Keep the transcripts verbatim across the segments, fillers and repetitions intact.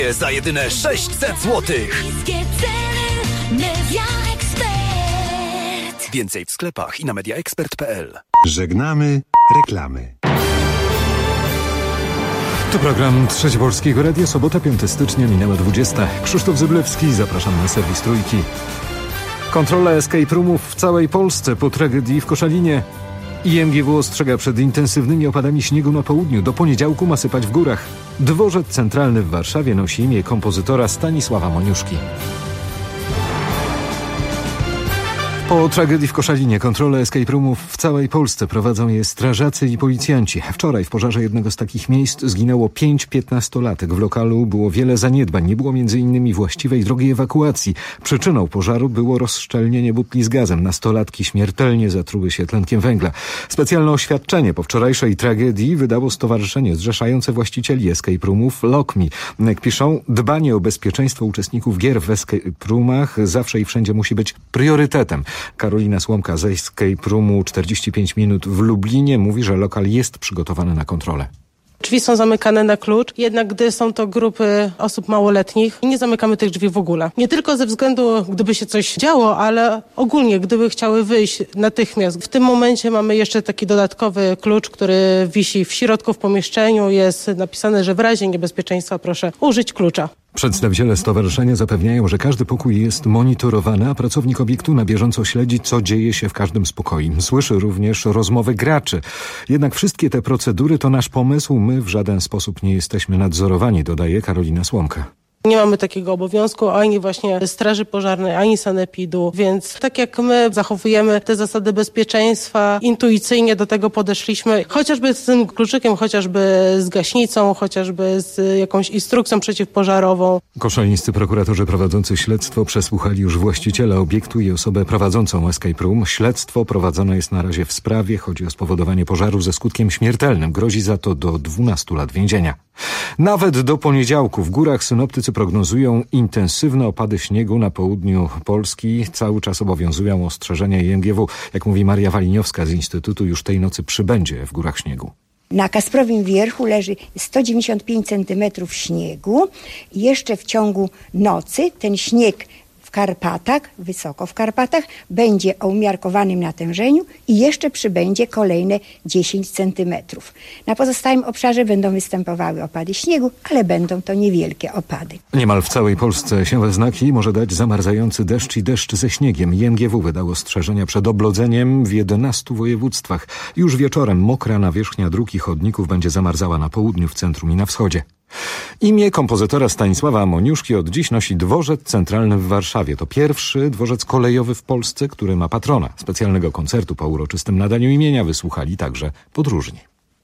Za jedyne sześćset złotych. Więcej w sklepach i na mediaexpert kropka p l. Żegnamy reklamy. To program Trzeci Polskiego Radia, sobota, piątego stycznia, minęła dwudziesta. Krzysztof Zyblewski, zapraszam na serwis Trójki. Kontrola escape roomów w całej Polsce po tragedii w Koszalinie. I M G W ostrzega przed intensywnymi opadami śniegu na południu. Do poniedziałku ma sypać w górach. Dworzec Centralny w Warszawie nosi imię kompozytora Stanisława Moniuszki. Po tragedii w Koszalinie kontrolę escape roomów w całej Polsce prowadzą je strażacy i policjanci. Wczoraj w pożarze jednego z takich miejsc zginęło pięć piętnastolatek. W lokalu było wiele zaniedbań. Nie było między innymi właściwej drogi ewakuacji. Przyczyną pożaru było rozszczelnienie butli z gazem. Nastolatki śmiertelnie zatruły się tlenkiem węgla. Specjalne oświadczenie po wczorajszej tragedii wydało stowarzyszenie zrzeszające właścicieli escape roomów LokMe. Jak piszą, dbanie o bezpieczeństwo uczestników gier w escape roomach zawsze i wszędzie musi być priorytetem. Karolina Słomka z escape roomu czterdzieści pięć minut w Lublinie mówi, że lokal jest przygotowany na kontrolę. Drzwi są zamykane na klucz, jednak gdy są to grupy osób małoletnich, nie zamykamy tych drzwi w ogóle. Nie tylko ze względu, gdyby się coś działo, ale ogólnie, gdyby chciały wyjść natychmiast. W tym momencie mamy jeszcze taki dodatkowy klucz, który wisi w środku w pomieszczeniu. Jest napisane, że w razie niebezpieczeństwa proszę użyć klucza. Przedstawiciele stowarzyszenia zapewniają, że każdy pokój jest monitorowany, a pracownik obiektu na bieżąco śledzi, co dzieje się w każdym z pokoi. Słyszy również rozmowy graczy. Jednak wszystkie te procedury to nasz pomysł. My w żaden sposób nie jesteśmy nadzorowani, dodaje Karolina Słomka. Nie mamy takiego obowiązku ani właśnie Straży Pożarnej, ani Sanepidu, więc tak jak my zachowujemy te zasady bezpieczeństwa, intuicyjnie do tego podeszliśmy, chociażby z tym kluczykiem, chociażby z gaśnicą, chociażby z jakąś instrukcją przeciwpożarową. Koszalińscy prokuratorzy prowadzący śledztwo przesłuchali już właściciela obiektu i osobę prowadzącą escape room. Śledztwo prowadzone jest na razie w sprawie. Chodzi o spowodowanie pożaru ze skutkiem śmiertelnym. Grozi za to do dwunastu lat więzienia. Nawet do poniedziałku w górach synoptycy prognozują intensywne opady śniegu na południu Polski. Cały czas obowiązują ostrzeżenia I M G W. Jak mówi Maria Waliniowska z Instytutu, już tej nocy przybędzie w górach śniegu. Na Kasprowym Wierchu leży sto dziewięćdziesiąt pięć centymetrów śniegu i jeszcze w ciągu nocy ten śnieg w Karpatach, wysoko w Karpatach, będzie o umiarkowanym natężeniu i jeszcze przybędzie kolejne dziesięć centymetrów. Na pozostałym obszarze będą występowały opady śniegu, ale będą to niewielkie opady. Niemal w całej Polsce się we znaki może dać zamarzający deszcz i deszcz ze śniegiem. I M G W wydało ostrzeżenia przed oblodzeniem w jedenastu województwach. Już wieczorem mokra nawierzchnia dróg i chodników będzie zamarzała na południu, w centrum i na wschodzie. Imię kompozytora Stanisława Moniuszki od dziś nosi Dworzec Centralny w Warszawie. To pierwszy dworzec kolejowy w Polsce, który ma patrona. Specjalnego koncertu po uroczystym nadaniu imienia wysłuchali także podróżni.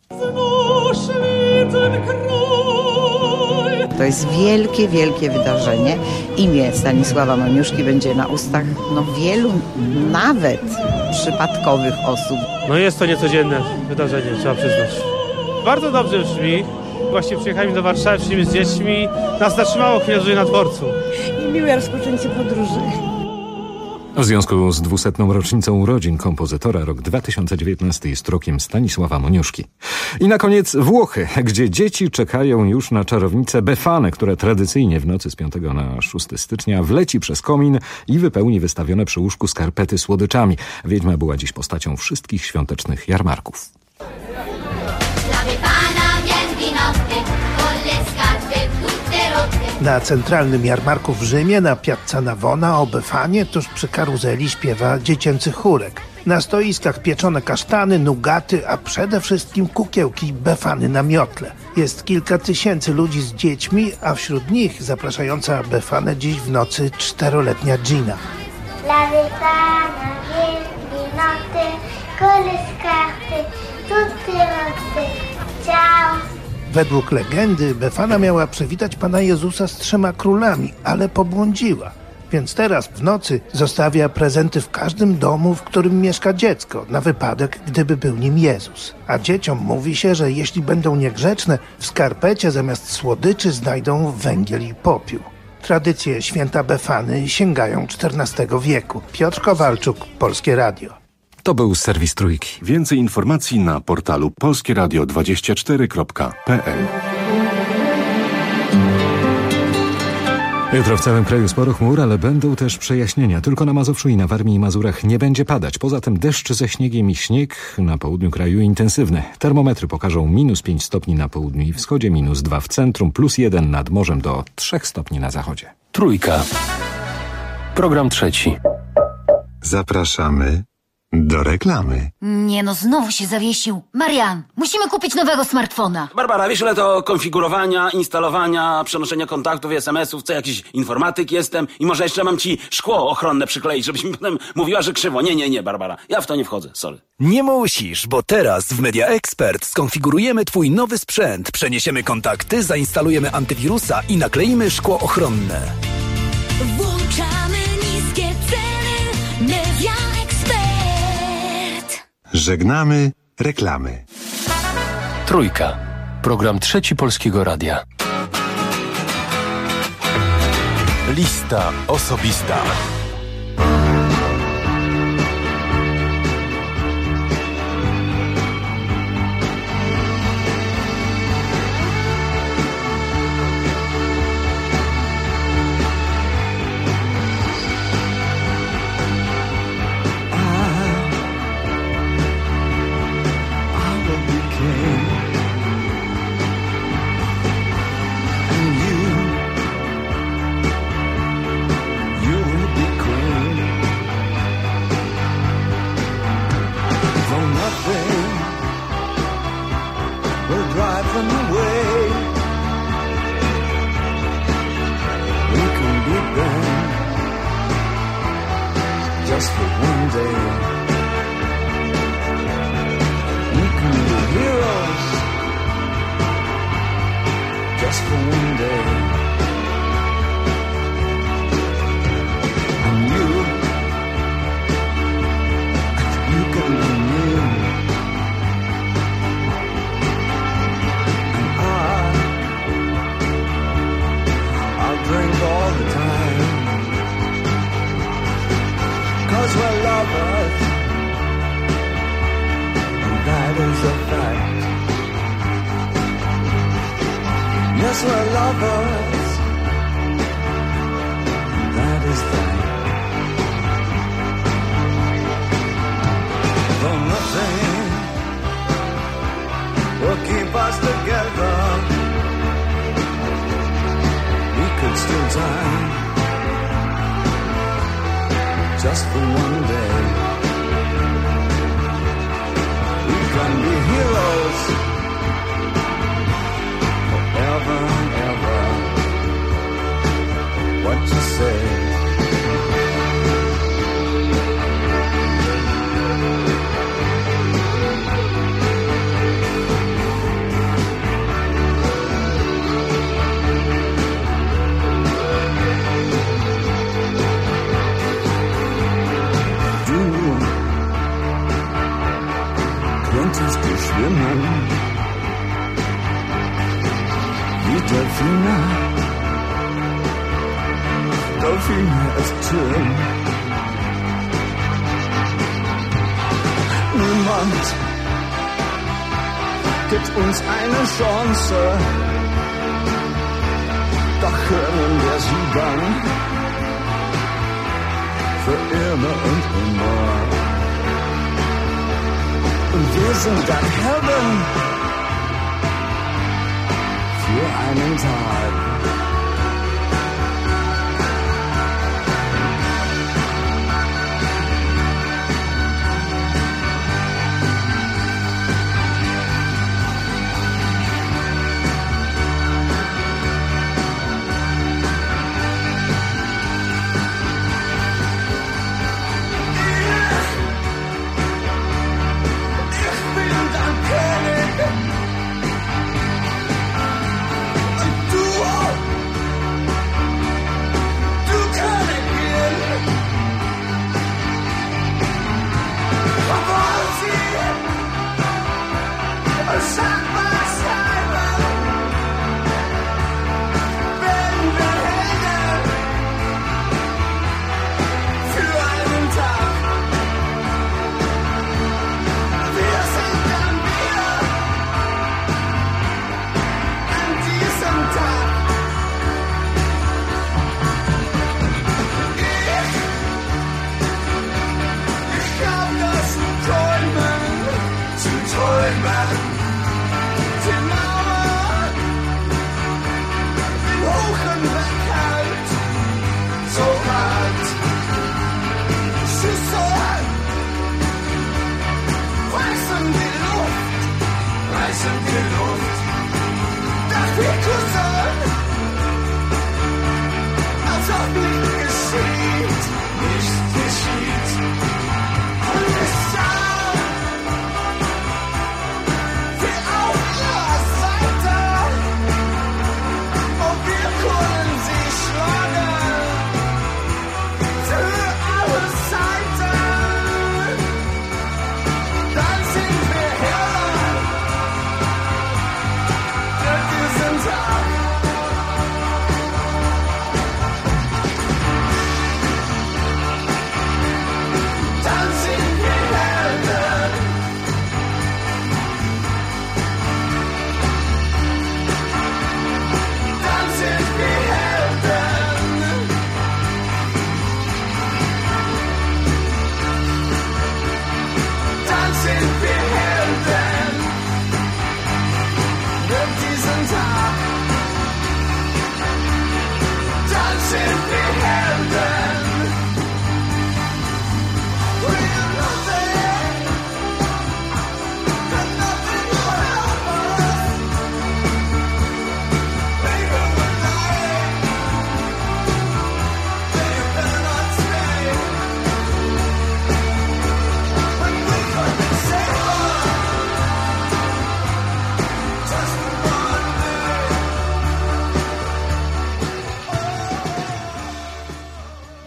To jest wielkie, wielkie wydarzenie. Imię Stanisława Moniuszki będzie na ustach no, wielu, nawet przypadkowych osób. No jest to niecodzienne wydarzenie, trzeba przyznać. Bardzo dobrze brzmi. Właśnie przyjechaliśmy do Warszawy, przyjechaliśmy z dziećmi. Nas zatrzymało chwilę dłużej na dworcu. I miłe rozpoczęcie podróży. W związku z dwusetną rocznicą urodzin kompozytora rok dwa tysiące dziewiętnasty jest rokiem Stanisława Moniuszki. I na koniec Włochy, gdzie dzieci czekają już na czarownicę Befanę, która tradycyjnie w nocy z piątego na szóstego stycznia wleci przez komin i wypełni wystawione przy łóżku skarpety słodyczami. Wiedźma była dziś postacią wszystkich świątecznych jarmarków. Na centralnym jarmarku w Rzymie, na Piazza Navona, o Befanie, tuż przy karuzeli śpiewa dziecięcy chórek. Na stoiskach pieczone kasztany, nugaty, a przede wszystkim kukiełki Befany na miotle. Jest kilka tysięcy ludzi z dziećmi, a wśród nich zapraszająca Befanę dziś w nocy czteroletnia Gina. La Befana viene di notte con le scarpe tutte rotte. Ciao. Według legendy Befana miała przywitać Pana Jezusa z trzema królami, ale pobłądziła. Więc teraz w nocy zostawia prezenty w każdym domu, w którym mieszka dziecko, na wypadek, gdyby był nim Jezus. A dzieciom mówi się, że jeśli będą niegrzeczne, w skarpecie zamiast słodyczy znajdą węgiel i popiół. Tradycje święta Befany sięgają czternastego wieku. Piotr Kowalczuk, Polskie Radio. To był serwis Trójki. Więcej informacji na portalu polskieradio dwadzieścia cztery kropka p l. Jutro w całym kraju sporo chmur, ale będą też przejaśnienia. Tylko na Mazowszu i na Warmii i Mazurach nie będzie padać. Poza tym deszcz ze śniegiem i śnieg na południu kraju intensywny. Termometry pokażą minus pięć stopni na południu i wschodzie, minus dwa w centrum, plus jeden nad morzem do trzech stopni na zachodzie. Trójka. Program trzeci. Zapraszamy do reklamy. Nie no, znowu się zawiesił. Marian, musimy kupić nowego smartfona. Barbara, wiesz ile to konfigurowania, instalowania, przenoszenia kontaktów i es em esów, co jakiś informatyk jestem i może jeszcze mam ci szkło ochronne przykleić, żebyś mi potem mówiła, że krzywo. Nie, nie, nie, Barbara, ja w to nie wchodzę, sorry. Nie musisz, bo teraz w Media Expert skonfigurujemy twój nowy sprzęt, przeniesiemy kontakty, zainstalujemy antywirusa i nakleimy szkło ochronne. Włączamy niskie ceny. Media Expert. Żegnamy reklamy. Trójka. Program trzeci Polskiego Radia. Lista osobista. Just for one day, we can be heroes. Just for one day, and you, you can be me, and I, I'll drink all the time. 'Cause we're lovers, and that is a fact. Yes, we're lovers, and that is that. Though nothing will keep us together, we could still die. Just for one day, we can be heroes forever and ever. What you say? Könntest du schwimmen wie Delfine? Delfine ist schön. Niemand gibt uns eine Chance, doch können wir sie dann für immer und immer. Und wir sind dann Heaven für einen Tag. Du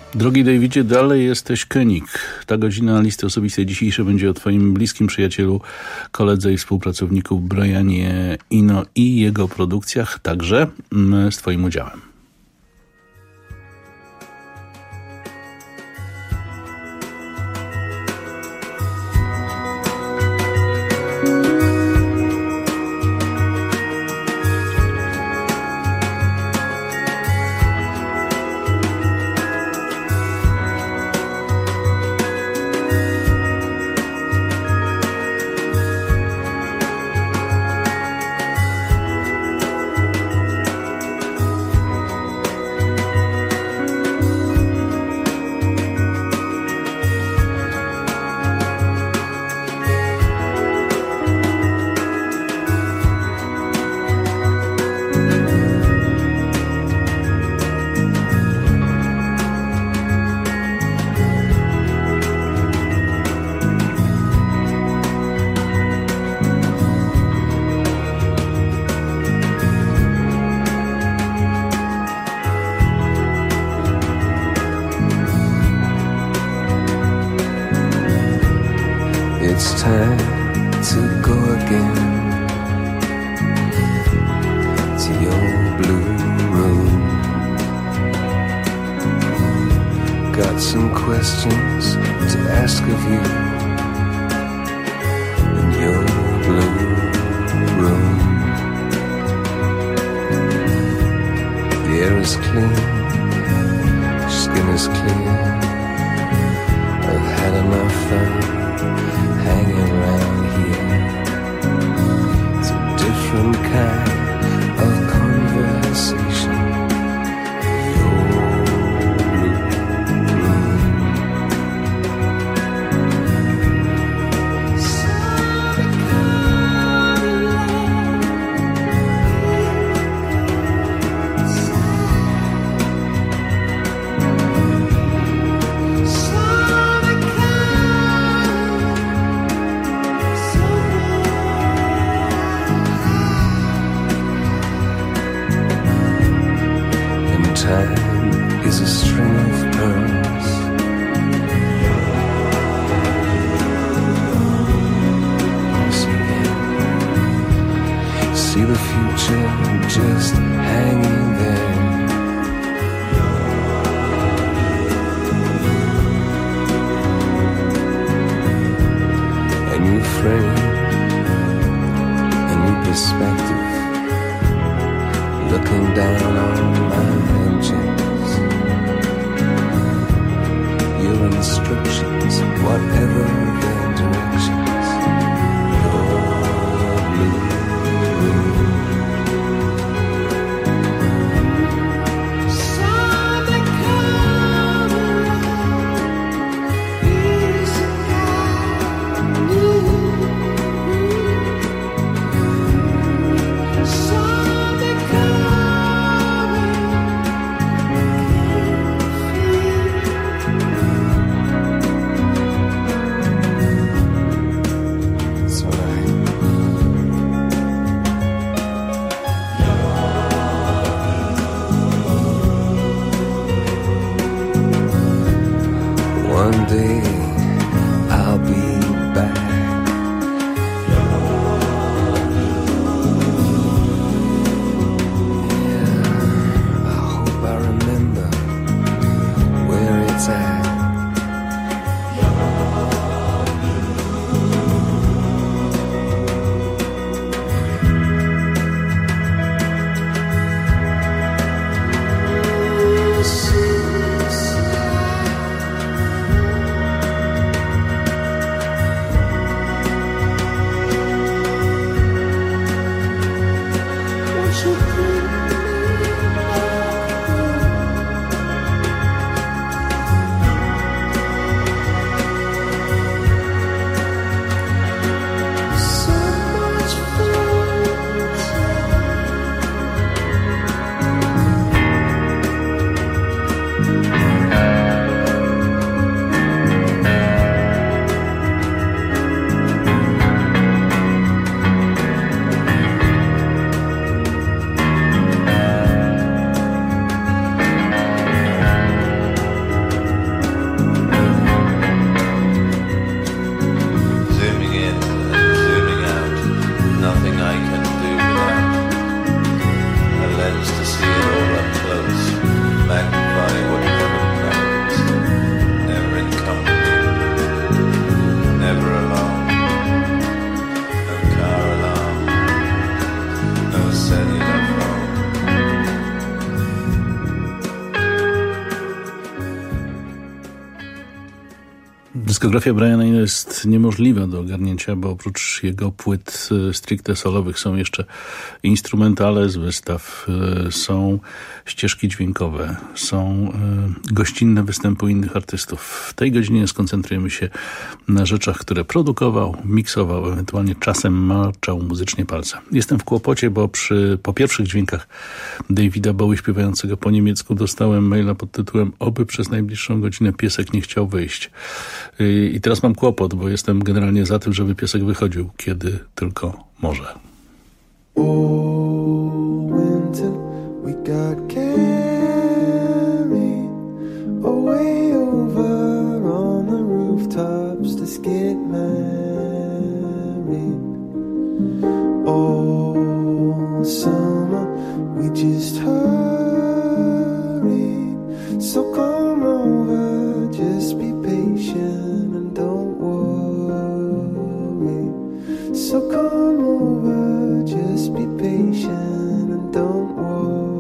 Drogi Davidzie, dalej jesteś Koenig. Ta godzina listy osobistej dzisiejszej będzie o twoim bliskim przyjacielu, koledze i współpracowniku Brianie Eno i jego produkcjach, także z twoim udziałem. It's time to go again to your blue room. Got some questions to ask of you in your blue room. The air is clean, skin is clear. I've had enough fun hanging around here. It's a different kind of conversation. Your blue room. Time is a string of pearls. Once again, see the future just hanging there. A new frame, a new perspective, looking down on my engines. Your instructions, whatever their directions. Your blue room. Dyskografia Briana Eno jest niemożliwa do ogarnięcia, bo oprócz jego płyt stricte solowych są jeszcze instrumentale z wystaw, są ścieżki dźwiękowe, są gościnne występy innych artystów. W tej godzinie skoncentrujemy się na rzeczach, które produkował, miksował, ewentualnie czasem maczał muzycznie palce. Jestem w kłopocie, bo przy, po pierwszych dźwiękach Davida Bowie śpiewającego po niemiecku dostałem maila pod tytułem "Oby przez najbliższą godzinę piesek nie chciał wyjść". I teraz mam kłopot, bo jestem generalnie za tym, żeby piesek wychodził, kiedy tylko może. Oh, winter, we got carried away over on the rooftops. Let's get married. Oh, summer, we just hurried. So come over, just be patient and don't worry. So come over, just be patient and don't worry.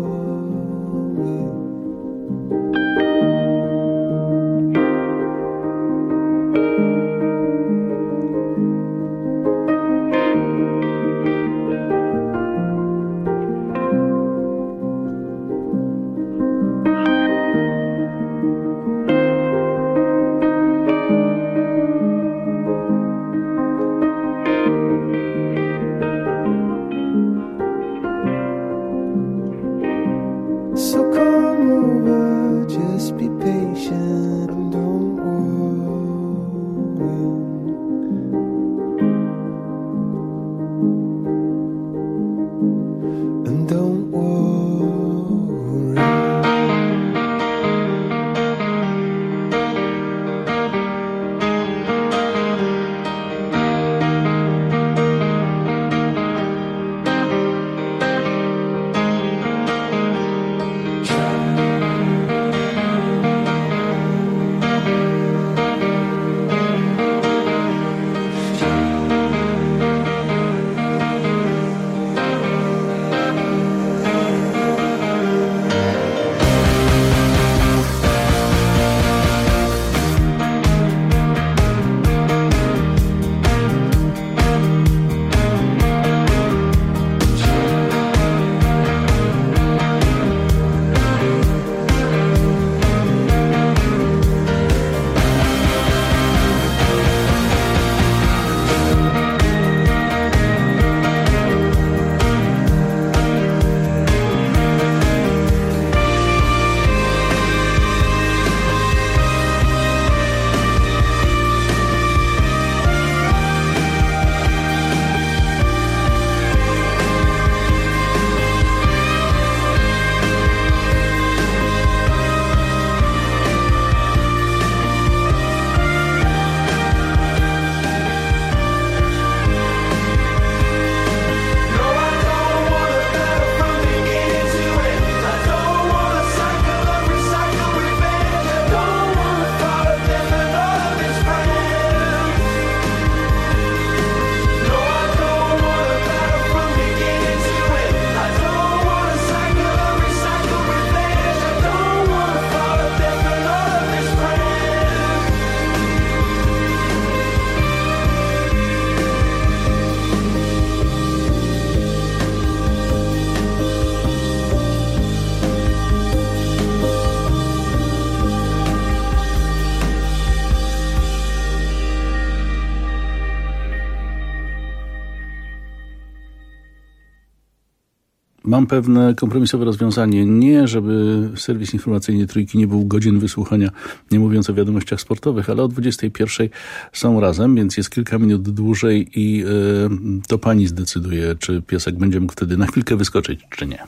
Mam pewne kompromisowe rozwiązanie. Nie, żeby serwis informacyjny Trójki nie był godzin wysłuchania, nie mówiąc o wiadomościach sportowych, ale o dwudziestej pierwszej są razem, więc jest kilka minut dłużej i yy, to pani zdecyduje, czy piesek będzie mógł wtedy na chwilkę wyskoczyć, czy nie.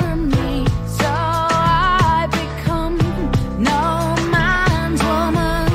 No man's woman.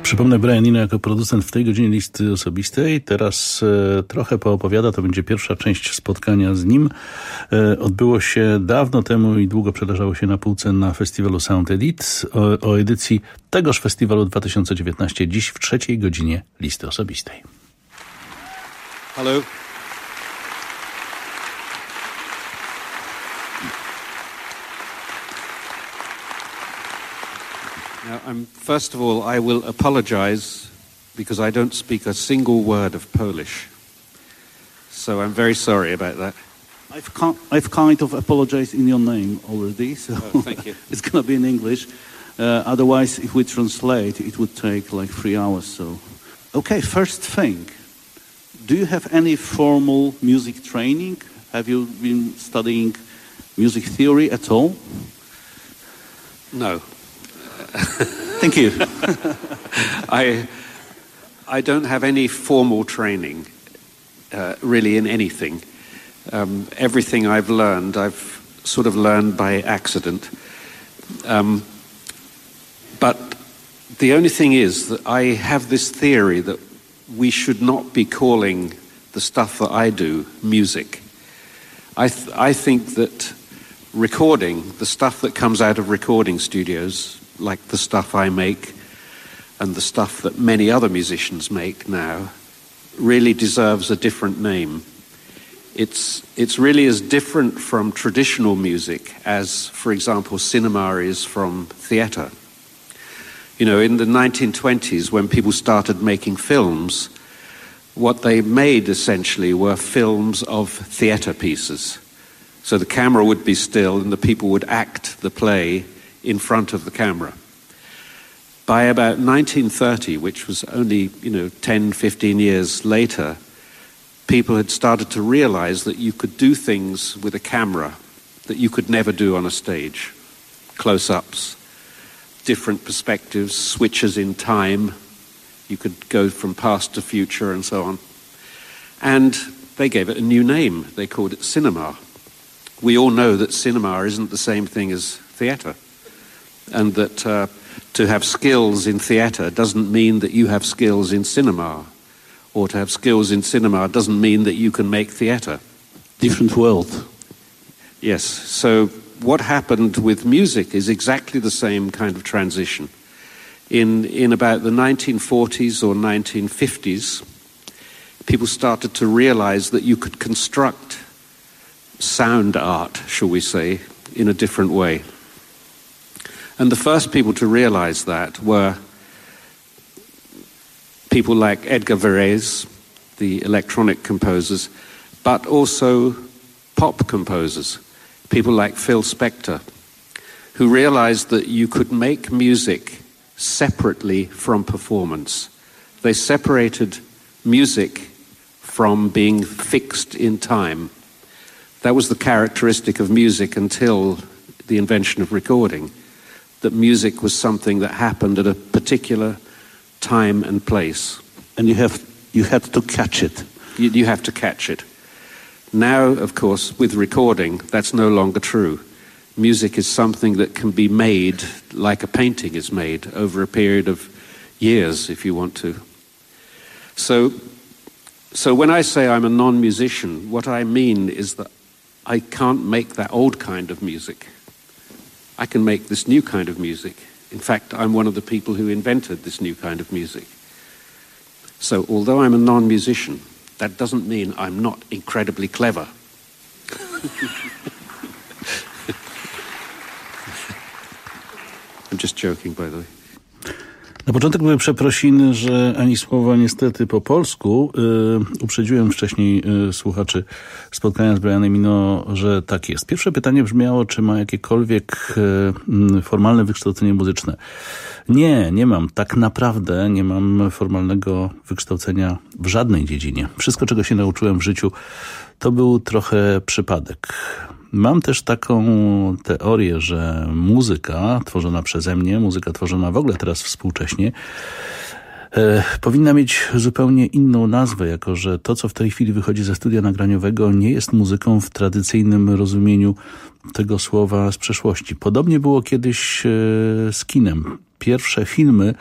Przypomnę, Brian Eno jako producent w tej godzinie listy osobistej. Teraz e, trochę poopowiada, to będzie pierwsza część spotkania z nim. E, odbyło się dawno temu i długo przeleżało się na półce na festiwalu Sound Edit. O, o edycji tegoż festiwalu dwa tysiące dziewiętnaście dziś w trzeciej godzinie listy osobistej. Hello. Now, I'm, first of all, I will apologize because I don't speak a single word of Polish. So I'm very sorry about that. I've, con- I've kind of apologized in your name already, so oh, thank you. It's going to be in English. Uh, otherwise, if we translate, it would take like three hours. So, okay, first thing, do you have any formal music training? Have you been studying music theory at all? No. Thank you. I I don't have any formal training, uh, really, in anything. Um, everything I've learned, I've sort of learned by accident. Um, but the only thing is that I have this theory that we should not be calling the stuff that I do music. I th- I think that recording, the stuff that comes out of recording studios, like the stuff I make and the stuff that many other musicians make now, really deserves a different name. It's it's really as different from traditional music as, for example, cinema is from theatre. You know, in the nineteen twenties, when people started making films, what they made essentially were films of theatre pieces. So the camera would be still and the people would act the play in front of the camera. By about nineteen thirty, which was only, you know, ten, fifteen years later, people had started to realize that you could do things with a camera that you could never do on a stage. Close-ups, different perspectives, switches in time. You could go from past to future and so on. And they gave it a new name. They called it cinema. We all know that cinema isn't the same thing as theatre. And that uh, to have skills in theatre doesn't mean that you have skills in cinema. Or to have skills in cinema doesn't mean that you can make theatre. Different world. Yes. So what happened with music is exactly the same kind of transition. In, in about the nineteen forties or nineteen fifties, people started to realize that you could construct sound art, shall we say, in a different way. And the first people to realize that were people like Edgar Varese, the electronic composers, but also pop composers, people like Phil Spector, who realized that you could make music separately from performance. They separated music from being fixed in time. That was the characteristic of music until the invention of recording, that music was something that happened at a particular time and place. And you have you had to catch it. You, you have to catch it. Now, of course, with recording, that's no longer true. Music is something that can be made like a painting is made over a period of years, if you want to. So, so when I say I'm a non-musician, what I mean is that I can't make that old kind of music. I can make this new kind of music. In fact, I'm one of the people who invented this new kind of music. So although I'm a non-musician, that doesn't mean I'm not incredibly clever. I'm just joking, by the way. Na początek były przeprosiny, że ani słowa niestety po polsku. Yy, uprzedziłem wcześniej yy, słuchaczy spotkania z Brianem Eno, że tak jest. Pierwsze pytanie brzmiało, czy ma jakiekolwiek yy, formalne wykształcenie muzyczne. Nie, nie mam. Tak naprawdę nie mam formalnego wykształcenia w żadnej dziedzinie. Wszystko, czego się nauczyłem w życiu, to był trochę przypadek. Mam też taką teorię, że muzyka tworzona przeze mnie, muzyka tworzona w ogóle teraz współcześnie, e, powinna mieć zupełnie inną nazwę, jako że to, co w tej chwili wychodzi ze studia nagraniowego, nie jest muzyką w tradycyjnym rozumieniu tego słowa z przeszłości. Podobnie było kiedyś e, z kinem. Pierwsze filmy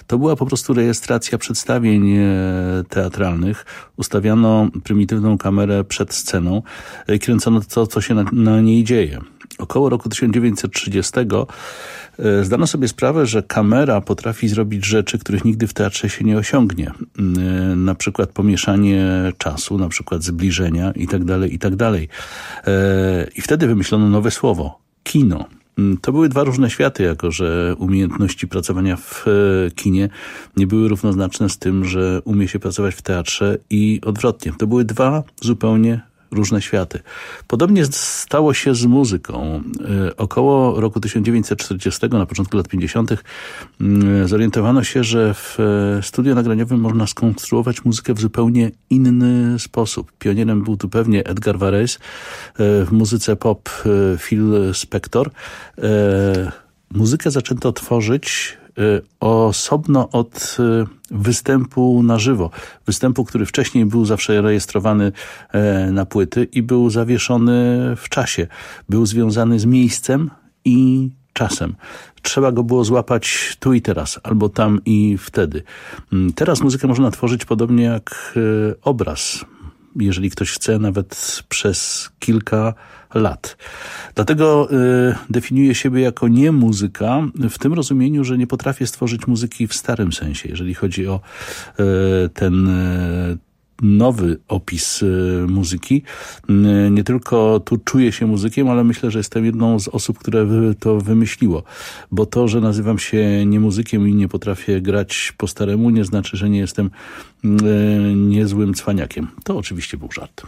To była po prostu rejestracja przedstawień teatralnych. Ustawiano prymitywną kamerę przed sceną i kręcono to, co się na, na niej dzieje. Około roku tysiąc dziewięćset trzydziestego zdano sobie sprawę, że kamera potrafi zrobić rzeczy, których nigdy w teatrze się nie osiągnie. Na przykład pomieszanie czasu, na przykład zbliżenia i tak dalej, i tak dalej. I wtedy wymyślono nowe słowo. Kino. To były dwa różne światy, jako że umiejętności pracowania w kinie nie były równoznaczne z tym, że umie się pracować w teatrze i odwrotnie. To były dwa zupełnie różne światy. Podobnie stało się z muzyką. Około roku tysiąc dziewięćset czterdziestego, na początku lat pięćdziesiątych zorientowano się, że w studio nagraniowym można skonstruować muzykę w zupełnie inny sposób. Pionierem był tu pewnie Edgar Varèse, w muzyce pop Phil Spector. Muzykę zaczęto tworzyć osobno od występu na żywo. Występu, który wcześniej był zawsze rejestrowany na płyty i był zawieszony w czasie. Był związany z miejscem i czasem. Trzeba go było złapać tu i teraz, albo tam i wtedy. Teraz muzykę można tworzyć podobnie jak obraz, jeżeli ktoś chce, nawet przez kilka lat. Dlatego y, definiuję siebie jako nie muzyka, w tym rozumieniu, że nie potrafię stworzyć muzyki w starym sensie, jeżeli chodzi o y, ten y, nowy opis y, muzyki. Y, nie tylko tu czuję się muzykiem, ale myślę, że jestem jedną z osób, które wy, to wymyśliło. Bo to, że nazywam się nie muzykiem i nie potrafię grać po staremu, nie znaczy, że nie jestem y, niezłym cwaniakiem. To oczywiście był żart.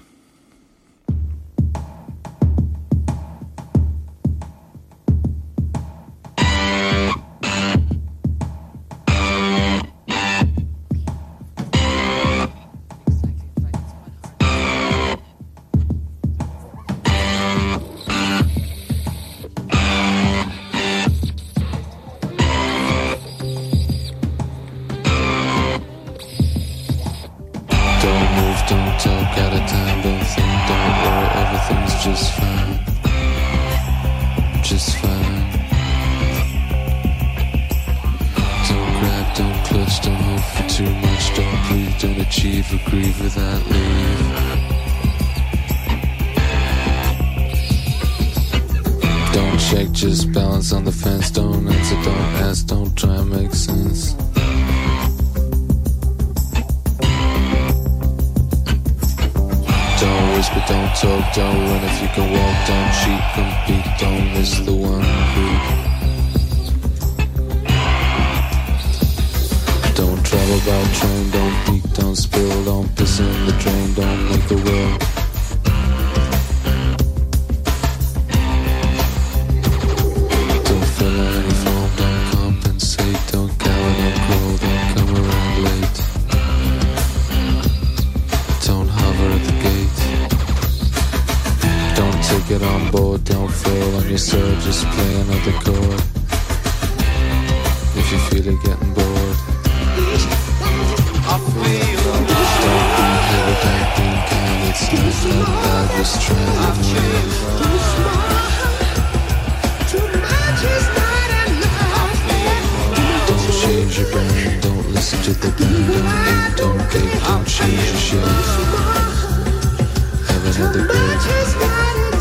Just balance on the fence, don't answer, don't ask, don't try and make sense. Don't whisper, don't talk, don't run if you can walk, don't cheat, compete, don't miss the one who. Don't travel by train, don't peek, don't spill, don't piss in the drain, don't make a will. Get on board, don't fail on your sword, just play another chord. If you feel it getting bored, don't be heavy, don't be kind, it's not like that, just try and win. Don't change your brain, don't listen to the band, don't eat, don't cake, don't change your shape. Have another go.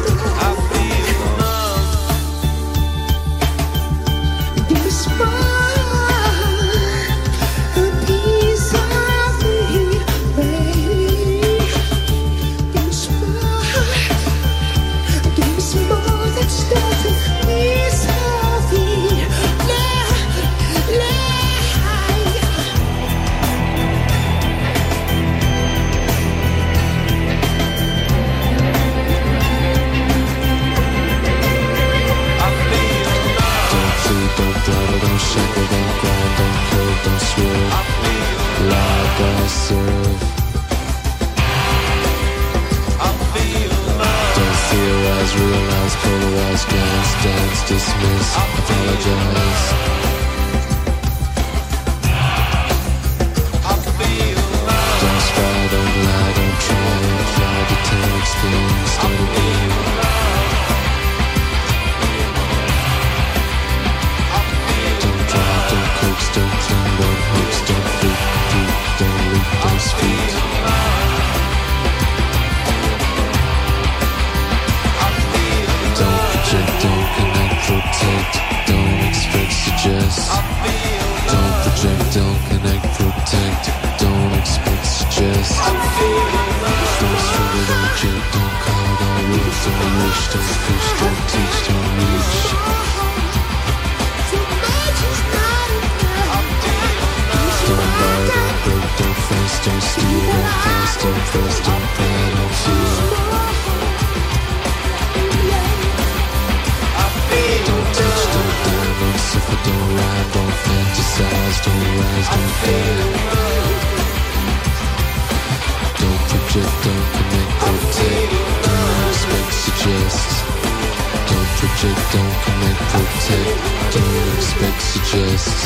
Realize, polarize, glance, dance, dismiss, apologize. Don't spy, don't lie, don't try, don't fly, detain, explain, start again. Don't drive, don't coax, don't cling, don't don't cheat, don't call, don't lose, don't wish, don't fish, don't teach, don't reach. Don't buy, don't break, don't fence, don't steal, don't pass, don't press, don't pray, don't feel. Don't touch, don't dine, don't suffer, don't rhyme, don't fantasize, don't rise, don't fail. Don't project, don't connect, protect, don't expect, suggest. Don't project, don't connect, protect, don't expect, suggest.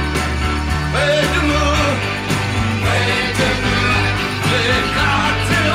Wait a minute, wait a minute, wait a minute.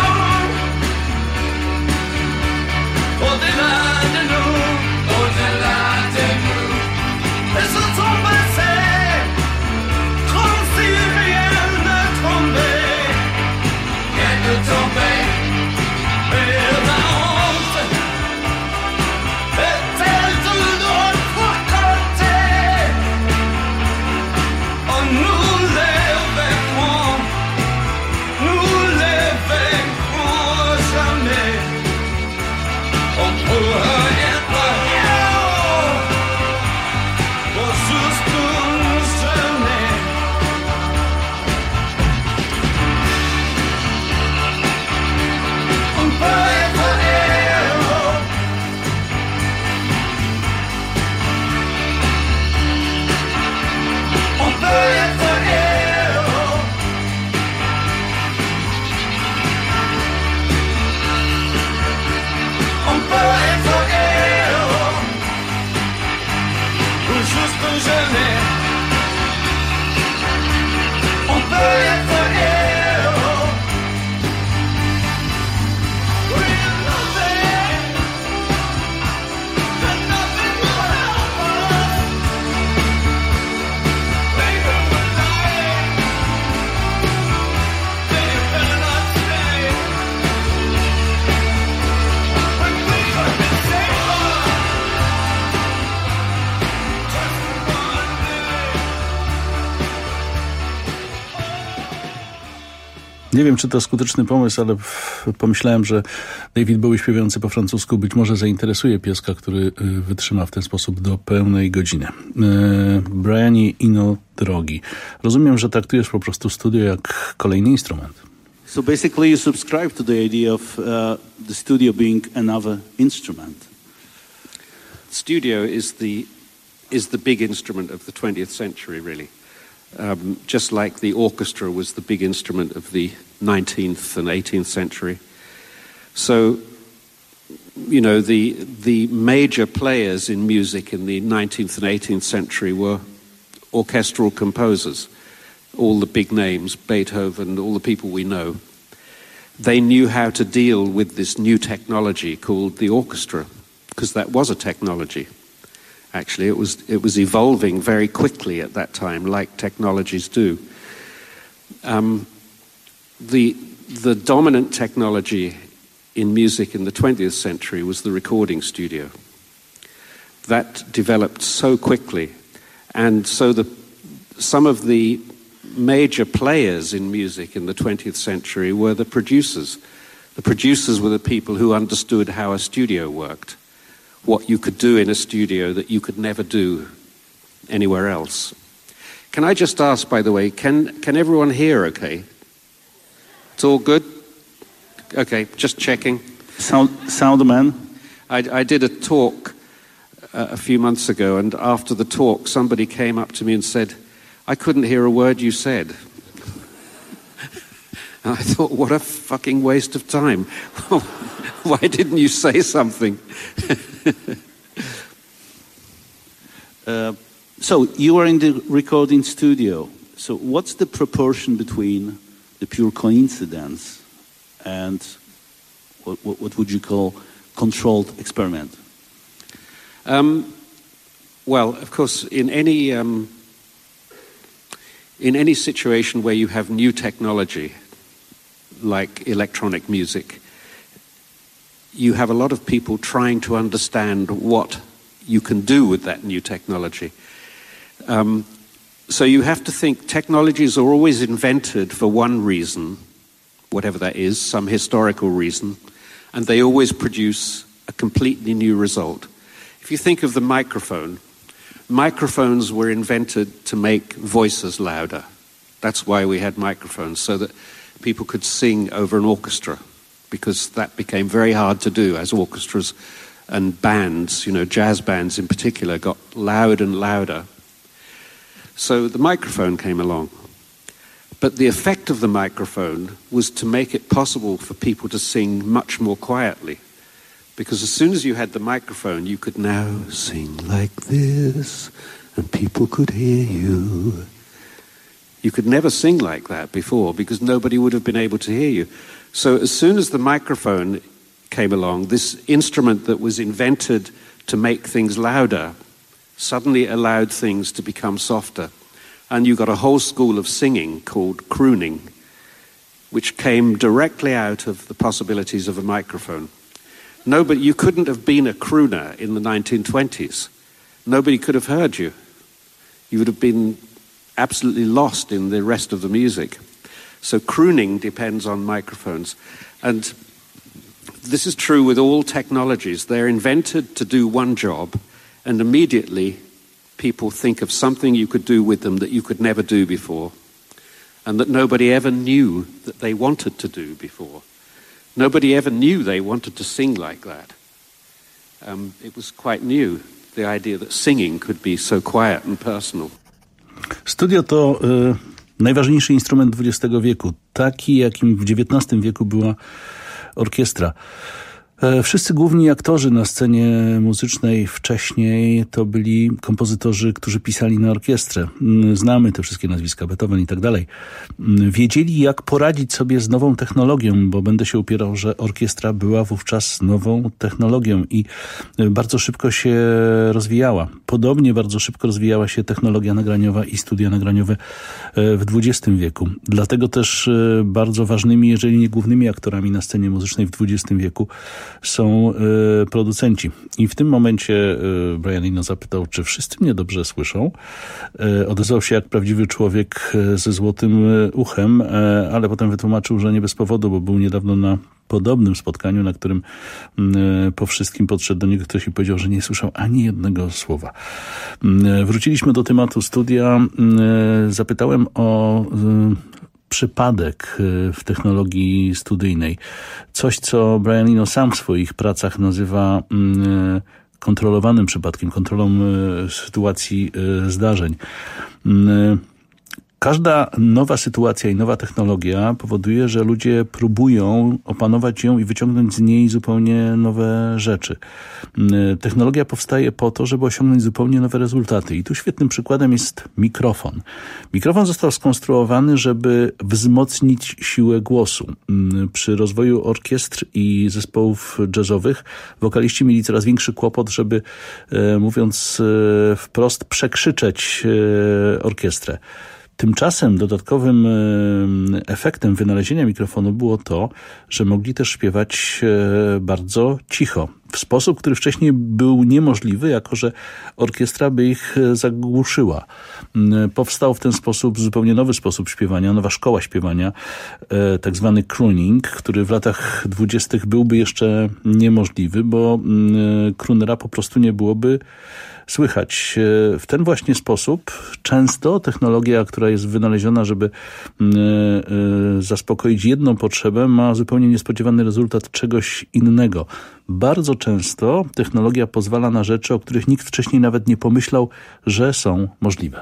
Nie wiem, czy to skuteczny pomysł, ale pomyślałem, że David Bowie śpiewający po francusku być może zainteresuje pieska, który wytrzyma w ten sposób do pełnej godziny. Brianie Eno, drogi. Rozumiem, że traktujesz po prostu studio jak kolejny instrument. So basically you subscribe to the idea of uh, the studio being another instrument. Studio is the is the big instrument of the twentieth century, really. Um, just like the orchestra was the big instrument of the nineteenth and eighteenth century. So, you know, the the major players in music in the nineteenth and eighteenth century were orchestral composers. All the big names, Beethoven, all the people we know. They knew how to deal with this new technology called the orchestra, because that was a technology. Actually, it was it was evolving very quickly at that time, like technologies do. Um, the the dominant technology in music in the twentieth century was the recording studio. That developed so quickly, and so the some of the major players in music in the twentieth century were the producers. The producers were the people who understood how a studio worked. What you could do in a studio that you could never do anywhere else. Can I just ask, by the way, can can everyone hear okay? It's all good? Okay, just checking. Sound, sound man? I, I did a talk uh, a few months ago, and after the talk, somebody came up to me and said, I couldn't hear a word you said. And I thought, what a fucking waste of time. Why didn't you say something? uh, so you are in the recording studio. So what's the proportion between the pure coincidence and what, what, what would you call controlled experiment? Um, well, of course, in any um, in any situation where you have new technology, like electronic music, you have a lot of people trying to understand what you can do with that new technology. Um, so you have to think technologies are always invented for one reason, whatever that is, some historical reason, and they always produce a completely new result. If you think of the microphone, microphones were invented to make voices louder. That's why we had microphones, so that people could sing over an orchestra, because that became very hard to do as orchestras and bands, you know, jazz bands in particular, got loud and louder. So the microphone came along. But the effect of the microphone was to make it possible for people to sing much more quietly. Because as soon as you had the microphone, you could now sing like this, and people could hear you. You could never sing like that before, because nobody would have been able to hear you. So as soon as the microphone came along, this instrument that was invented to make things louder suddenly allowed things to become softer. And you got a whole school of singing called crooning, which came directly out of the possibilities of a microphone. Nobody, you couldn't have been a crooner in the nineteen twenties. Nobody could have heard you. You would have been absolutely lost in the rest of the music. So crooning depends on microphones. And this is true with all technologies. They're invented to do one job, and immediately people think of something you could do with them that you could never do before, and that nobody ever knew that they wanted to do before. Nobody ever knew they wanted to sing like that. Um, it was quite new, the idea that singing could be so quiet and personal. Studio to y, najważniejszy instrument dwudziestego wieku, taki jakim w dziewiętnastym wieku była orkiestra. Wszyscy główni aktorzy na scenie muzycznej wcześniej to byli kompozytorzy, którzy pisali na orkiestrę. Znamy te wszystkie nazwiska, Beethoven i tak dalej. Wiedzieli, jak poradzić sobie z nową technologią, bo będę się upierał, że orkiestra była wówczas nową technologią i bardzo szybko się rozwijała. Podobnie bardzo szybko rozwijała się technologia nagraniowa i studia nagraniowe w dwudziestym wieku. Dlatego też bardzo ważnymi, jeżeli nie głównymi aktorami na scenie muzycznej w dwudziestym wieku są y, producenci. I w tym momencie y, Brian Eno zapytał, czy wszyscy mnie dobrze słyszą. Y, odezwał się jak prawdziwy człowiek y, ze złotym y, uchem, y, ale potem wytłumaczył, że nie bez powodu, bo był niedawno na podobnym spotkaniu, na którym y, po wszystkim podszedł do niego ktoś i powiedział, że nie słyszał ani jednego słowa. Y, wróciliśmy do tematu studia. Y, zapytałem o y, przypadek w technologii studyjnej. Coś, co Brian Eno sam w swoich pracach nazywa y, kontrolowanym przypadkiem, kontrolą y, sytuacji y, zdarzeń. Y, Każda nowa sytuacja i nowa technologia powoduje, że ludzie próbują opanować ją i wyciągnąć z niej zupełnie nowe rzeczy. Technologia powstaje po to, żeby osiągnąć zupełnie nowe rezultaty. I tu świetnym przykładem jest mikrofon. Mikrofon został skonstruowany, żeby wzmocnić siłę głosu. Przy rozwoju orkiestr i zespołów jazzowych wokaliści mieli coraz większy kłopot, żeby, mówiąc wprost, przekrzyczeć orkiestrę. Tymczasem dodatkowym efektem wynalezienia mikrofonu było to, że mogli też śpiewać bardzo cicho. W sposób, który wcześniej był niemożliwy, jako że orkiestra by ich zagłuszyła. Powstał w ten sposób zupełnie nowy sposób śpiewania, nowa szkoła śpiewania, tak zwany crooning, który w latach dwudziestych byłby jeszcze niemożliwy, bo croonera po prostu nie byłoby słychać. W ten właśnie sposób często technologia, która jest wynaleziona, żeby zaspokoić jedną potrzebę, ma zupełnie niespodziewany rezultat czegoś innego. Bardzo często technologia pozwala na rzeczy, o których nikt wcześniej nawet nie pomyślał, że są możliwe.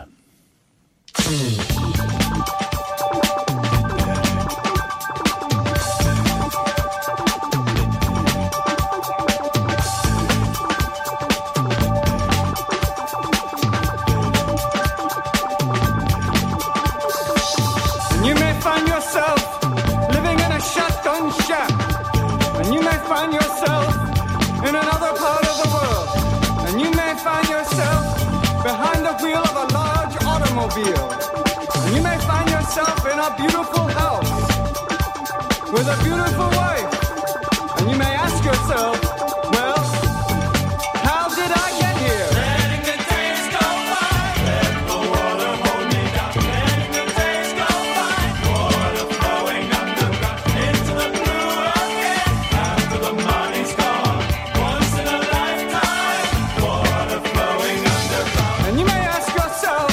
And you may find yourself in a beautiful house with a beautiful wife. And you may ask yourself, well, how did I get here? Letting the days go by, let the water hold me down. Letting the days go by, water flowing underground into the blue again. After the money's gone, once in a lifetime, water flowing underground. And you may ask yourself,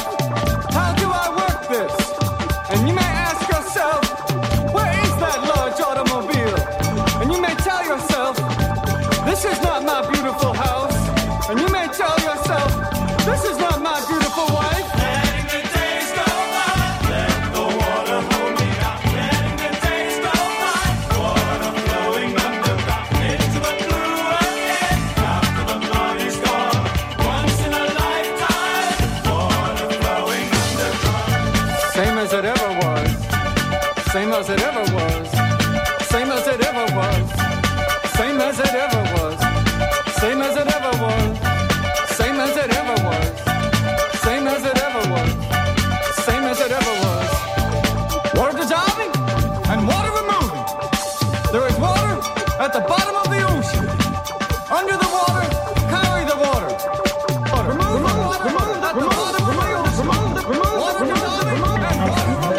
and you may ask yourself, where is that large automobile? And you may tell yourself, this is not my beautiful house. And you may tell yourself, this is not my beautiful wife. Letting the days go by, let the water hold me down. Letting the days go by, water flowing underground into the blue again. After the money's gone, once in a lifetime, water flowing underground. Same as it ever was. Same as it ever was. Same as it ever was. Same as it ever was. Same as it ever was. Same as it ever was. Same as it ever was. Same as it ever was. Water dissolving and water removing. There is water at the bottom of the ocean. Under the water, carry the water. Water. Remove the water at the bottom of the ocean. Water dissolving and water.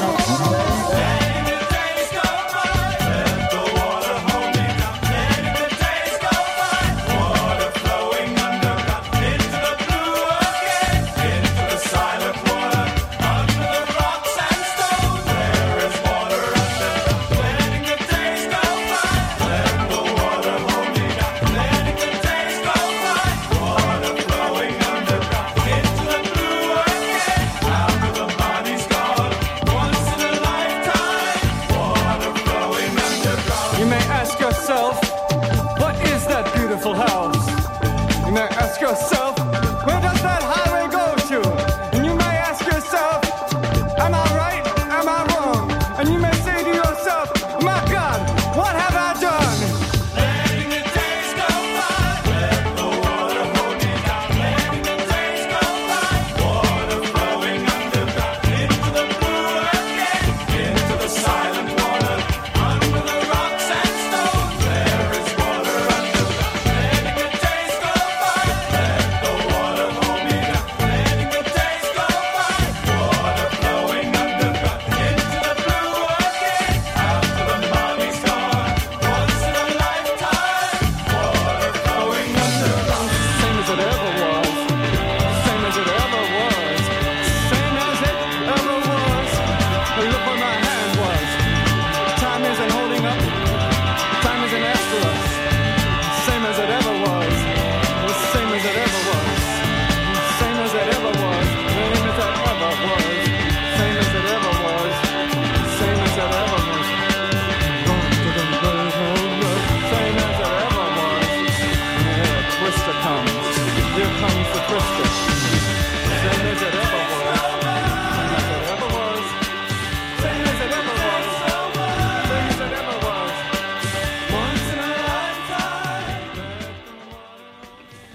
Yourself, where does that highway go to? And you may ask yourself, am I right? Am I wrong? And you may say to yourself, my God, what have I done? Letting the days go by, let the water hold me down. Letting the days go by, water flowing underground into the blue again, into the silent water, under the rocks and stones. There is water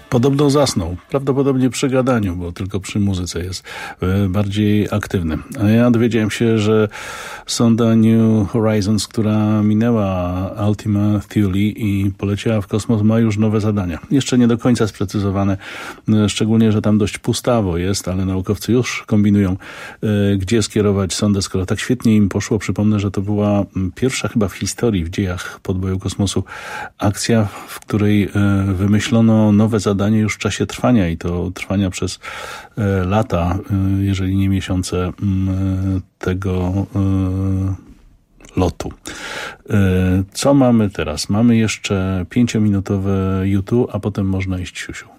Podobno zasnął. Prawdopodobnie przy gadaniu, bo tylko przy muzyce jest e, bardziej aktywny. A ja dowiedziałem się, że sonda New Horizons, która minęła Ultima Thule i poleciała w kosmos, ma już nowe zadania. Jeszcze nie do końca sprecyzowane, e, szczególnie, że tam dość pustawo jest, ale naukowcy już kombinują, e, gdzie skierować sondę, skoro tak świetnie im poszło. Przypomnę, że to była pierwsza chyba w historii, w dziejach podboju kosmosu akcja, w której e, wymyślono nowe zadania już w czasie trwania i to trwania przez e, lata, e, jeżeli nie miesiące e, tego e, lotu. E, co mamy teraz? Mamy jeszcze pięciominutowe YouTube, a potem można iść siusiu.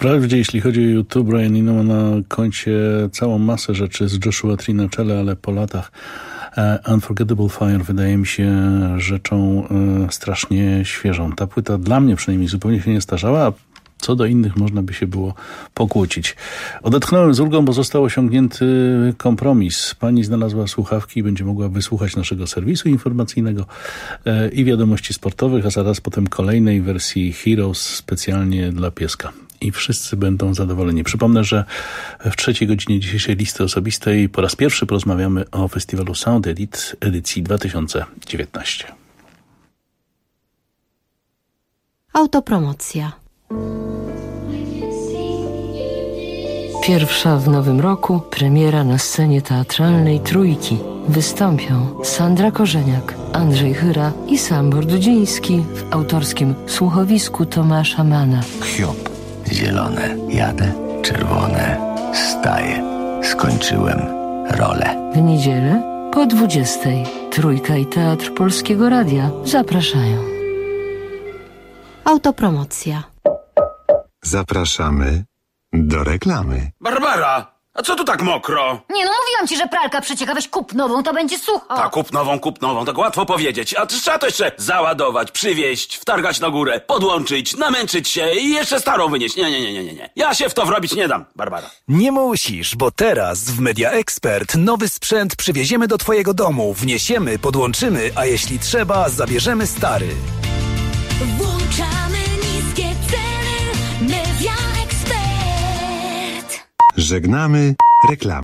Wprawdzie, jeśli chodzi o YouTube, Brian Eno ma na koncie całą masę rzeczy z Joshua Tree na czele, ale po latach Unforgettable Fire wydaje mi się rzeczą e, strasznie świeżą. Ta płyta dla mnie przynajmniej zupełnie się nie starzała, a co do innych można by się było pokłócić. Odetchnąłem z ulgą, bo został osiągnięty kompromis. Pani znalazła słuchawki i będzie mogła wysłuchać naszego serwisu informacyjnego e, i wiadomości sportowych, a zaraz potem kolejnej wersji Heroes specjalnie dla pieska. I wszyscy będą zadowoleni. Przypomnę, że w trzeciej godzinie dzisiejszej listy osobistej po raz pierwszy porozmawiamy o festiwalu Sound Edit edycji dwa tysiące dziewiętnaście. Autopromocja. Pierwsza w nowym roku premiera na scenie teatralnej Trójki. Wystąpią Sandra Korzeniak, Andrzej Chyra i Sambor Dudziński w autorskim słuchowisku Tomasza Mana. Hiob. Zielone. Jadę. Czerwone. Staję. Skończyłem rolę. W niedzielę po dwudziestej Trójka i Teatr Polskiego Radia zapraszają. Autopromocja. Zapraszamy do reklamy. Barbara, a co tu tak mokro? Nie no, mówiłam ci, że pralka przecieka, weź kup nową, to będzie sucho. Tak, kup nową, kup nową, tak łatwo powiedzieć. A trzeba to jeszcze załadować, przywieźć, wtargać na górę, podłączyć, namęczyć się i jeszcze starą wynieść. Nie, nie, nie, nie, nie. Ja się w to wrobić nie dam, Barbara. Nie musisz, bo teraz w Media Expert nowy sprzęt przywieziemy do twojego domu, wniesiemy, podłączymy, a jeśli trzeba, zabierzemy stary. Włączamy niskie ceny. Media Expert. Żegnamy reklamy.